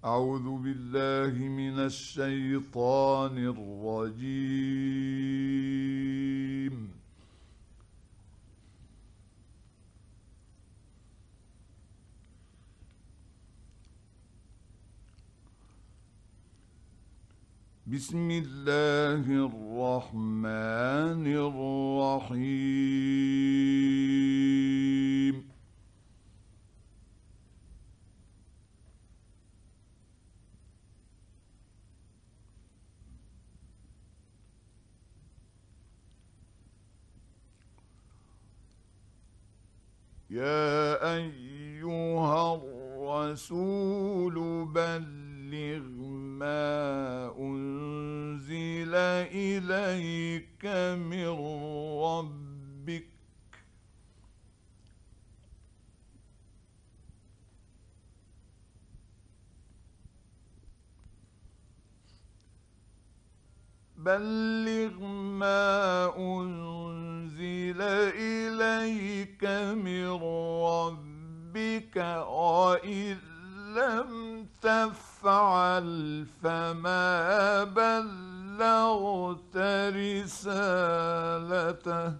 أعوذ بالله من الشيطان الرجيم. بسم الله الرحمن الرحيم. يا أيها الرسول بلغ ما أنزل إليك من ربك بلغ ما أنزل إليك من ربك وإن لم تفعل فما بلغت رسالته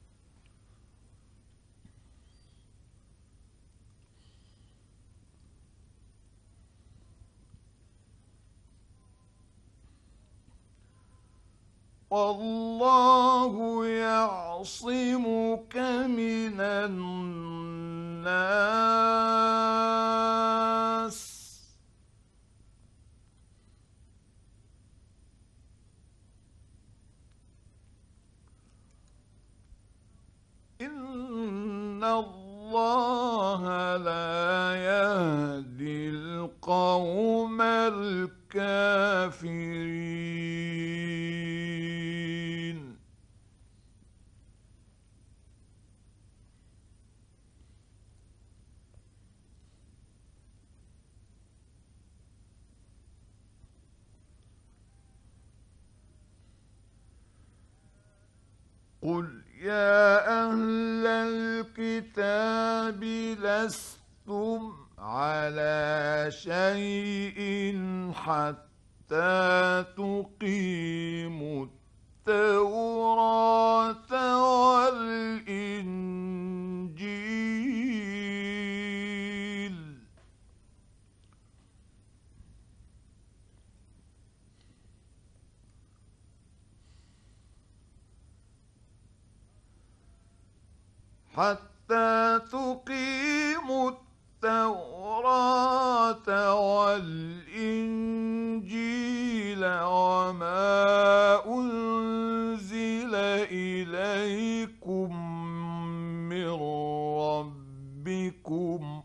والله يعصمك من الناس إن الله لا يهدي القوم الكافرين. قل يا أهل الكتاب لستم على شيء حتى تقيموا التوراة والإنجيل حتى تقيموا التوراة والإنجيل وما أنزل إليكم من ربكم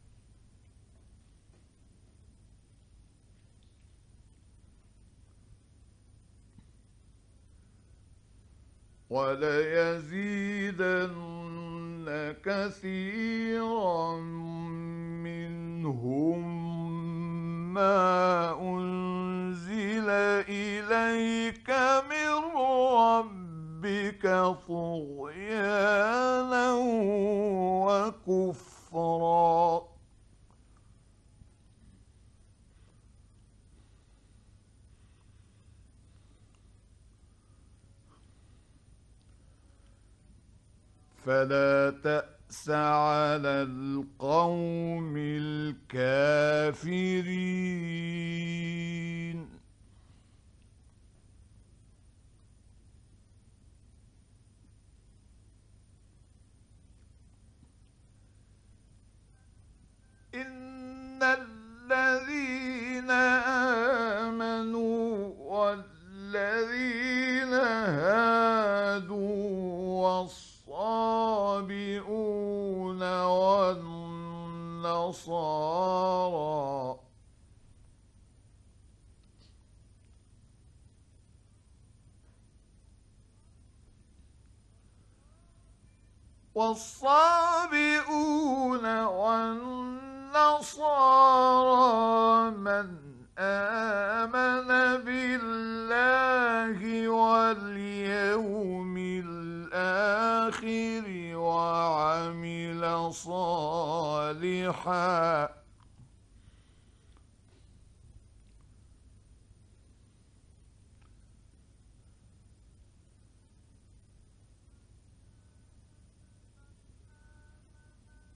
وليزيدن كثيرا منهم ما أنزل إليك من ربك طغيانا وكفرا فلا تأس على القوم الكافرين. إن الذين آمنوا والذين هادوا والصابئون والنصارى من آمن بالله واليوم الآخر وعمل صالحا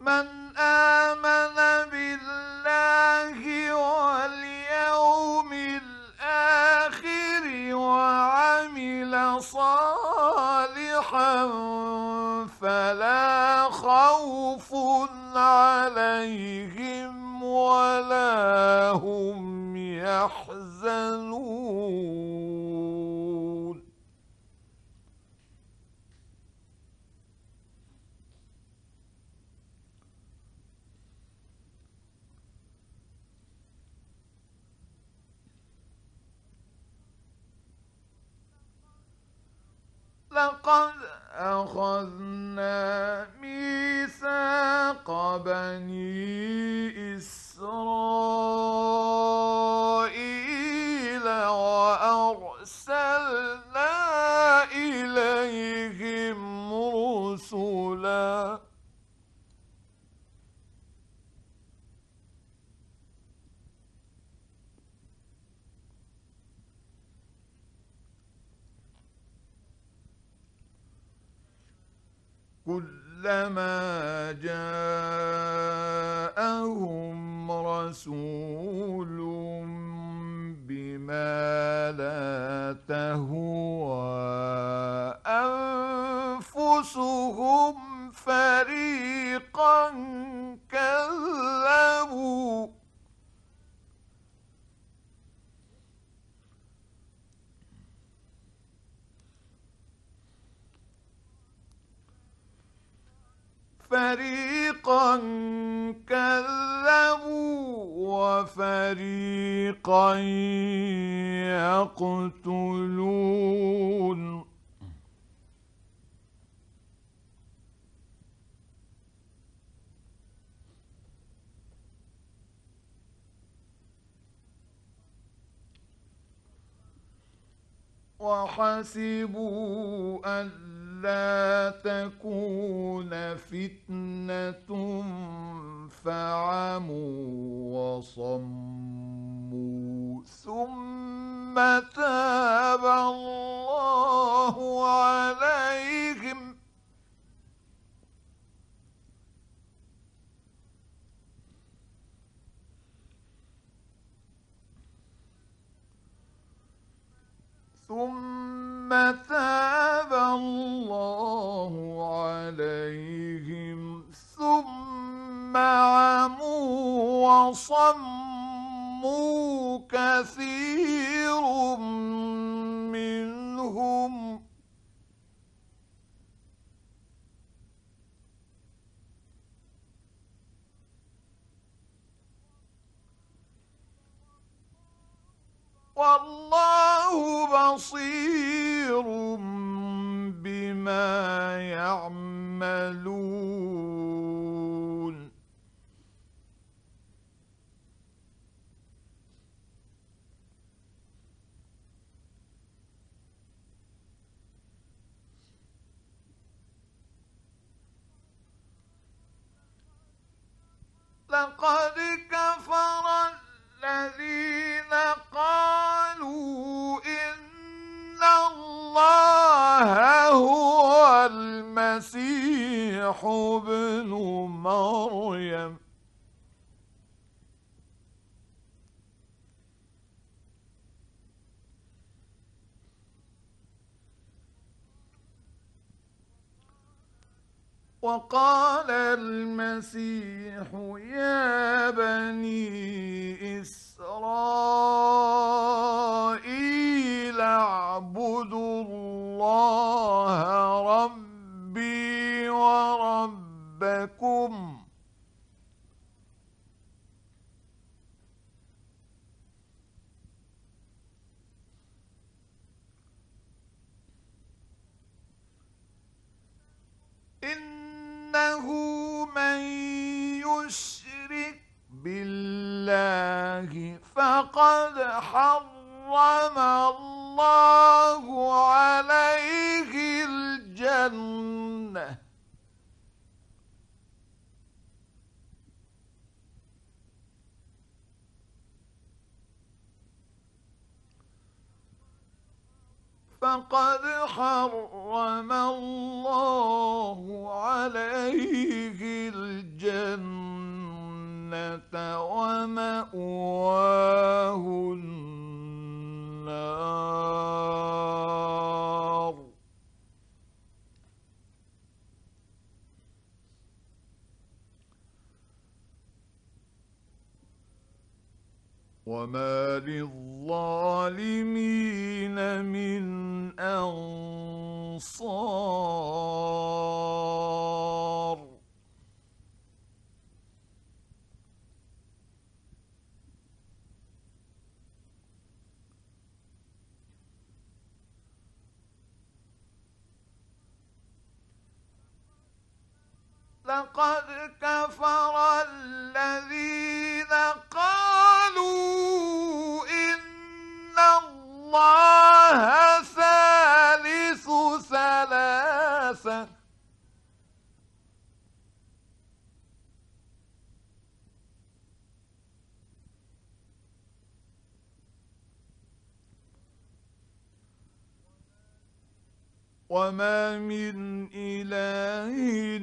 من آمن بالله واليوم الآخر وعمل صالحا فلا خوف عليهم ولا هم يحزنون. لقد أخذنا ميثاق بني إسرائيل وأرسلنا إليهم رسلا كلما جاءهم رسول بما لا تهوى أنفسهم فريقا كذبوا وفريقا يقتلون. وحسبوا ألا تكون فتنة فعموا وصموا ثم تاب الله عليهم ثم تاب الله عليهم ثم عموا وصموا كثير منهم والله بصير بما يعملون. لقد كفر الذين قالوا إن الله هو المسيح ابن مريم وقال المسيح يا بني إسرائيل اعبدوا الله ربي وربكم إنه من يشرك بالله فقد حرم الله عليه الجنة فقد حرم الله عليه الجنة ومأواه النار. وما للظالمين من أنصار. لقد كفر الذين قالوا إن الله ثالث ثلاثة وما من إله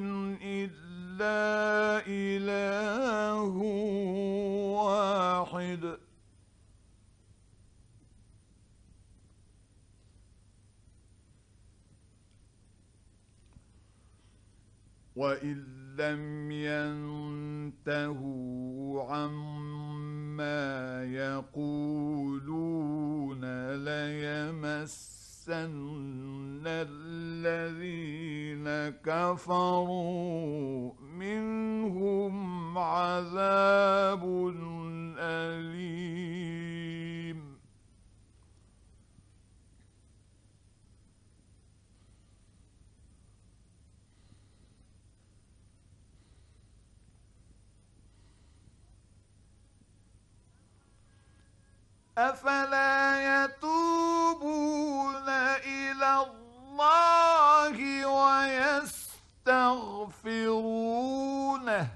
إلا إله واحد. وإن لم ينتهوا عما يقولون ليمسن الذين كفروا منهم عذاب أليم. أفلا يتوبون إلى الله ويستغفرونه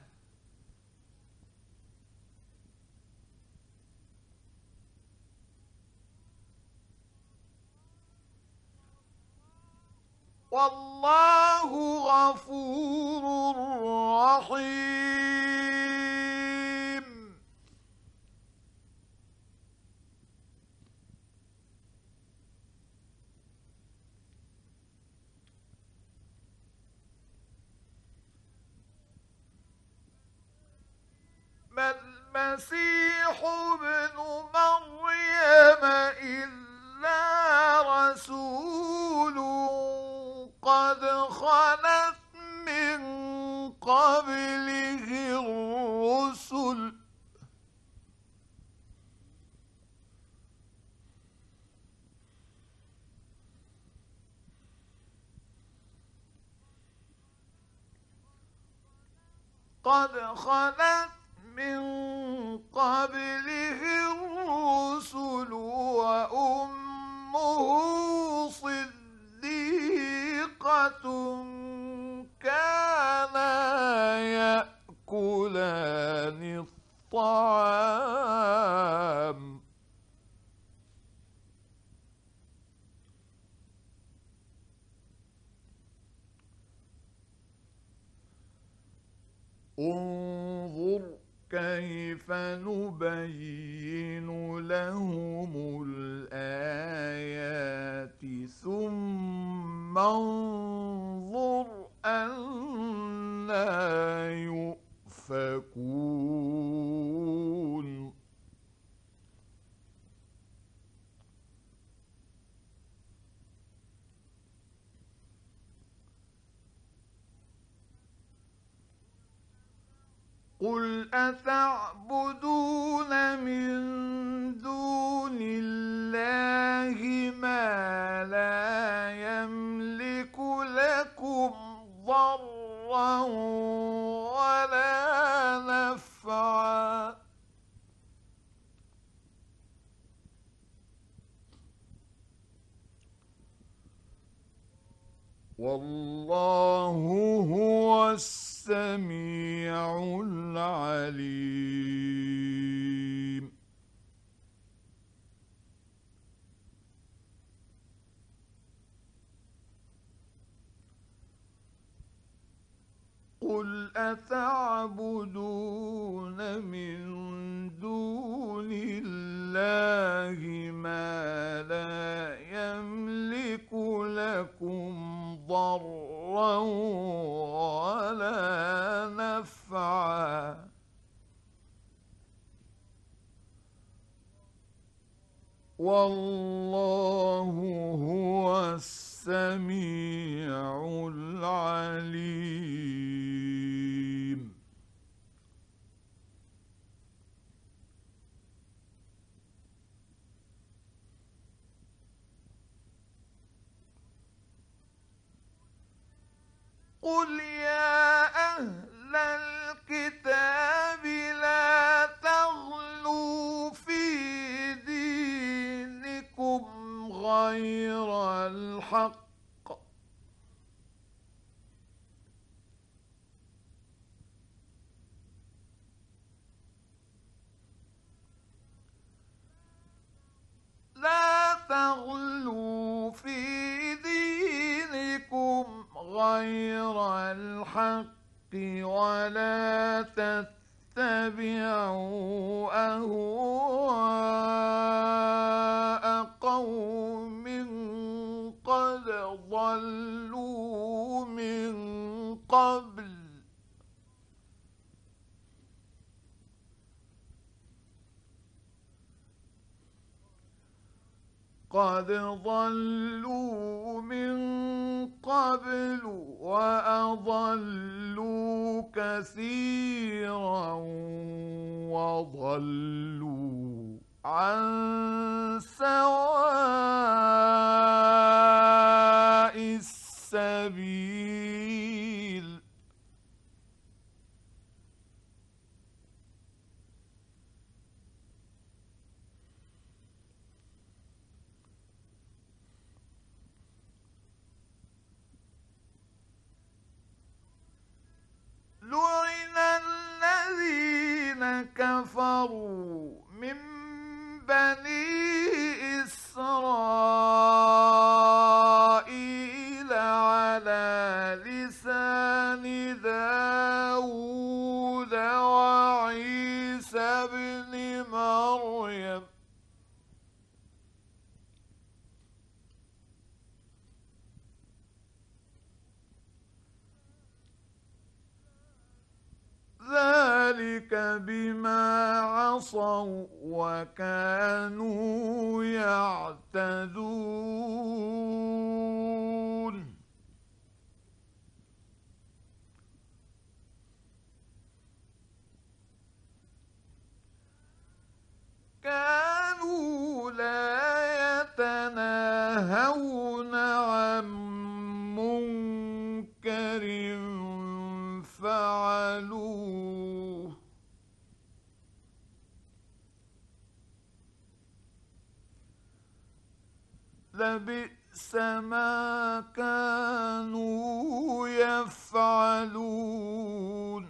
والله غفور رحيم. ما المسيح ابن مريم إلا رسول قد خلت من قبله الرسل وأمه صديقة كانا يأكلان الطعام. انظر كيف نبين لهم الآيات ثم انظر أنى يؤفكون. قل أتعبدون من دون الله ما لا يملك لكم ضرا ولا نفعا والله هو السميع العليم. قل أتعبدون من دون الله ما لا يملك لكم ضرا ولا نفعا والله هو السميع العليم. قل يا أهل الكتاب لا تغلوا في دينكم غير الحق لا تغلوا في دينكم غير الحق ولا تتبعوا أهواء قوم قد ضلوا من قبل وأضلوا كثيرا وضلوا عن سواء السبيل. لعن الذين كفروا من بني إسرائيل على لسان داود وعيسى بن مريم ذلك بما عصوا وكانوا يعتدون. كانوا لا يتناهون عن منكر فعلوه لبئس ما كانوا يفعلون.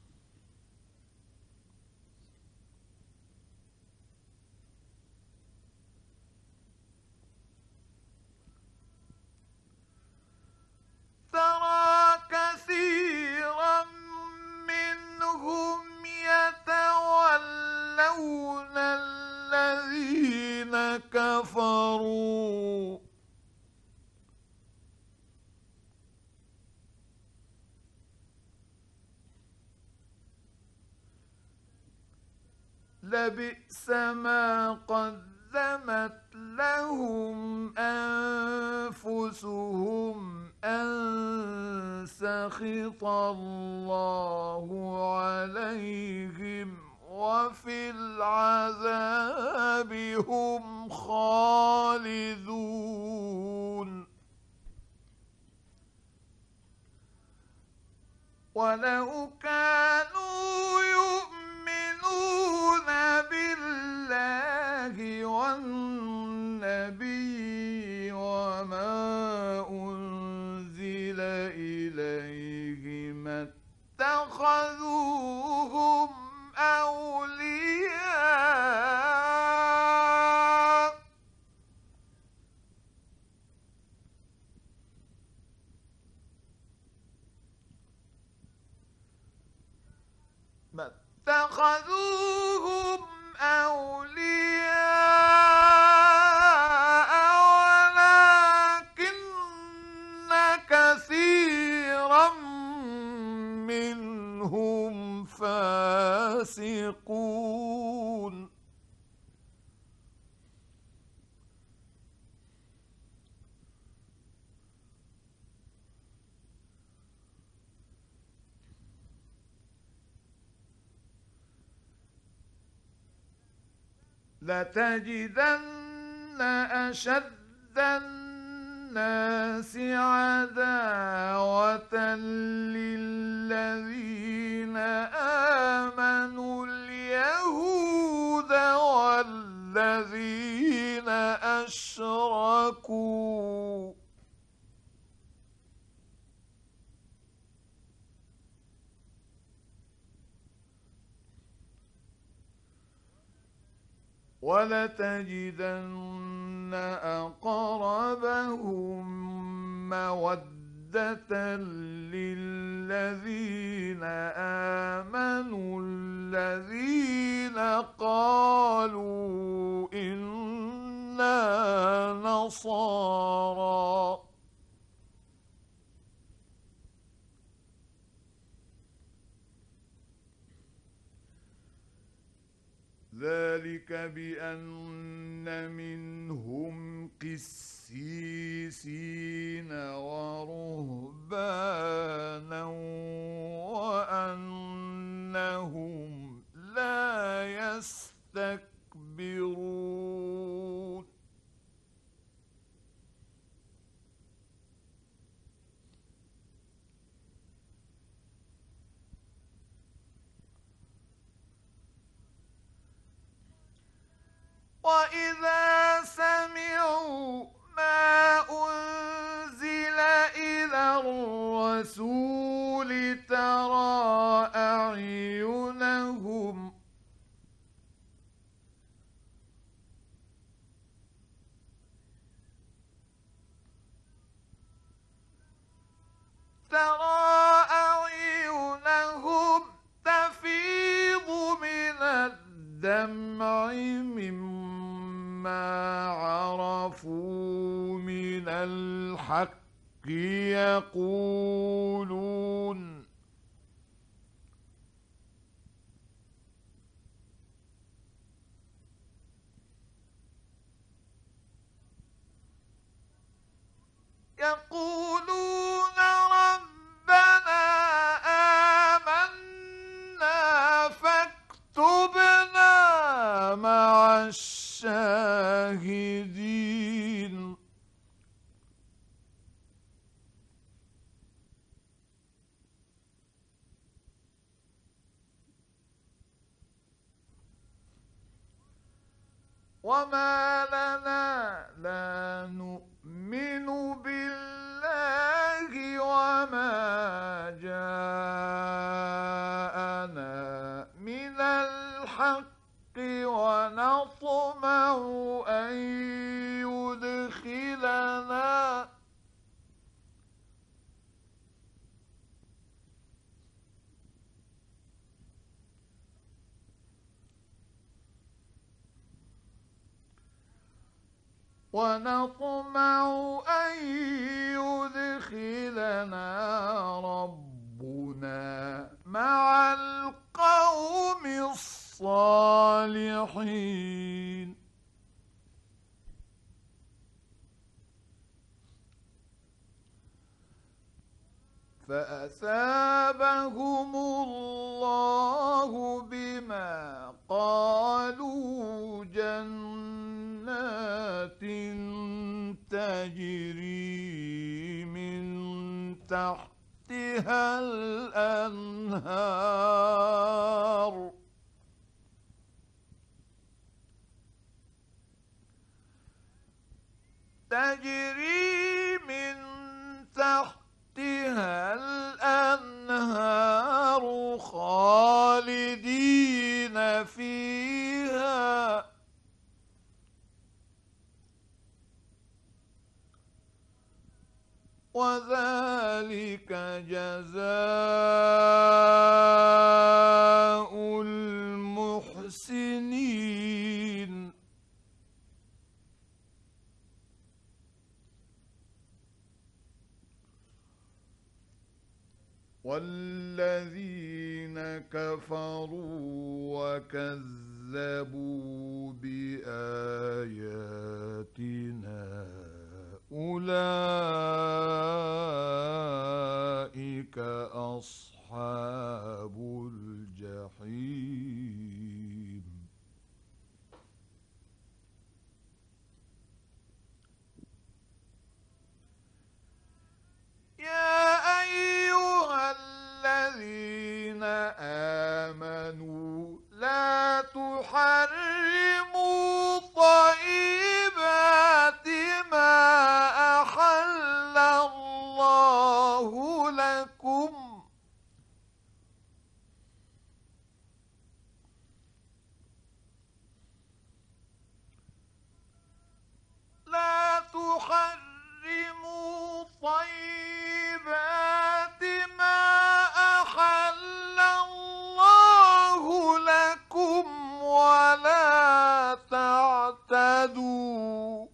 ترى كثيرا منهم يتولون الذين كفروا لبئس ما قدمت لهم أنفسهم أن سخط الله عليهم وفي العذاب هم خالدون. ولو كانوا يؤمنون بالله والنبي وما أنزل إليه ما اتخذوهم أولياء اتخذوهم أولياء ولكن كثيرا منهم فاسقون لتجدن أشد الناس عداوة للذين آمنوا اليهود والذين أشركوا ولتجدن أقربهم مودة للذين آمنوا الذين قالوا إنا نصارى ذلك بأن منهم قسيسين ورهبانا وأنهم لا يستكبرون وإذا سمعوا ما أنزل إلى الرسول ترى أعينهم تفيض من الدمع مما عرفوا من الحق يقولون ربنا آمنا فاكتبنا مع الشاهدين وما لنا لا نؤمن بالله وما جاءنا من الحق ونطمع أن يدخلنا ربنا مع القوم الصالحين فأثابهم الله بما قالوا جنات تجري من تحتها الأنهار تجري من تحتها الأنهار خالدين فيها وذلك جزاء والذين كفروا وكذبوا بآياتنا أولئك أصحاب الجحيم. يا أيها الذين آمنوا لا تحرموا طيبات ما أحل الله لكم لا تحرموا طيبات ما أحل الله لكم ولا تعتدوا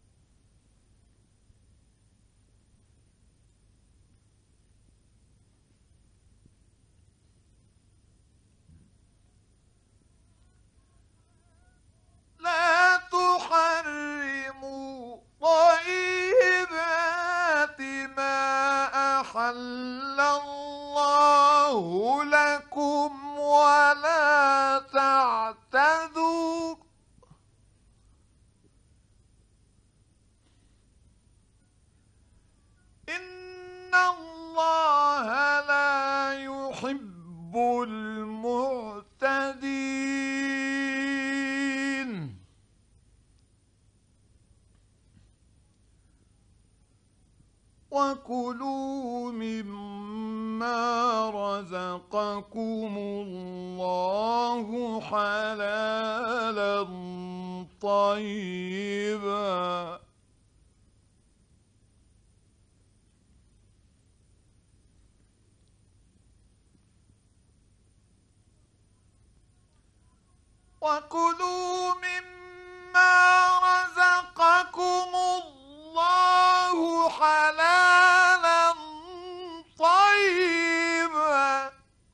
لا تحرموا طيبات ما أحل الله لكم ولا تعتدوا إن الله لا يحب المعتدين. وكلوا مما رزقكم الله حلالا طيبا وكلوا مما رزقكم الله حلالا طيبا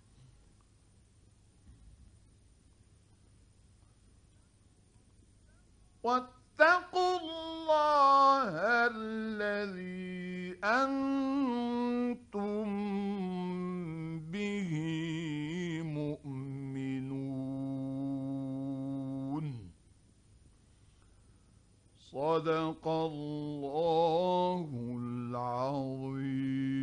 واتقوا الله الذي أنتم به مؤمنون. صدق الله العظيم.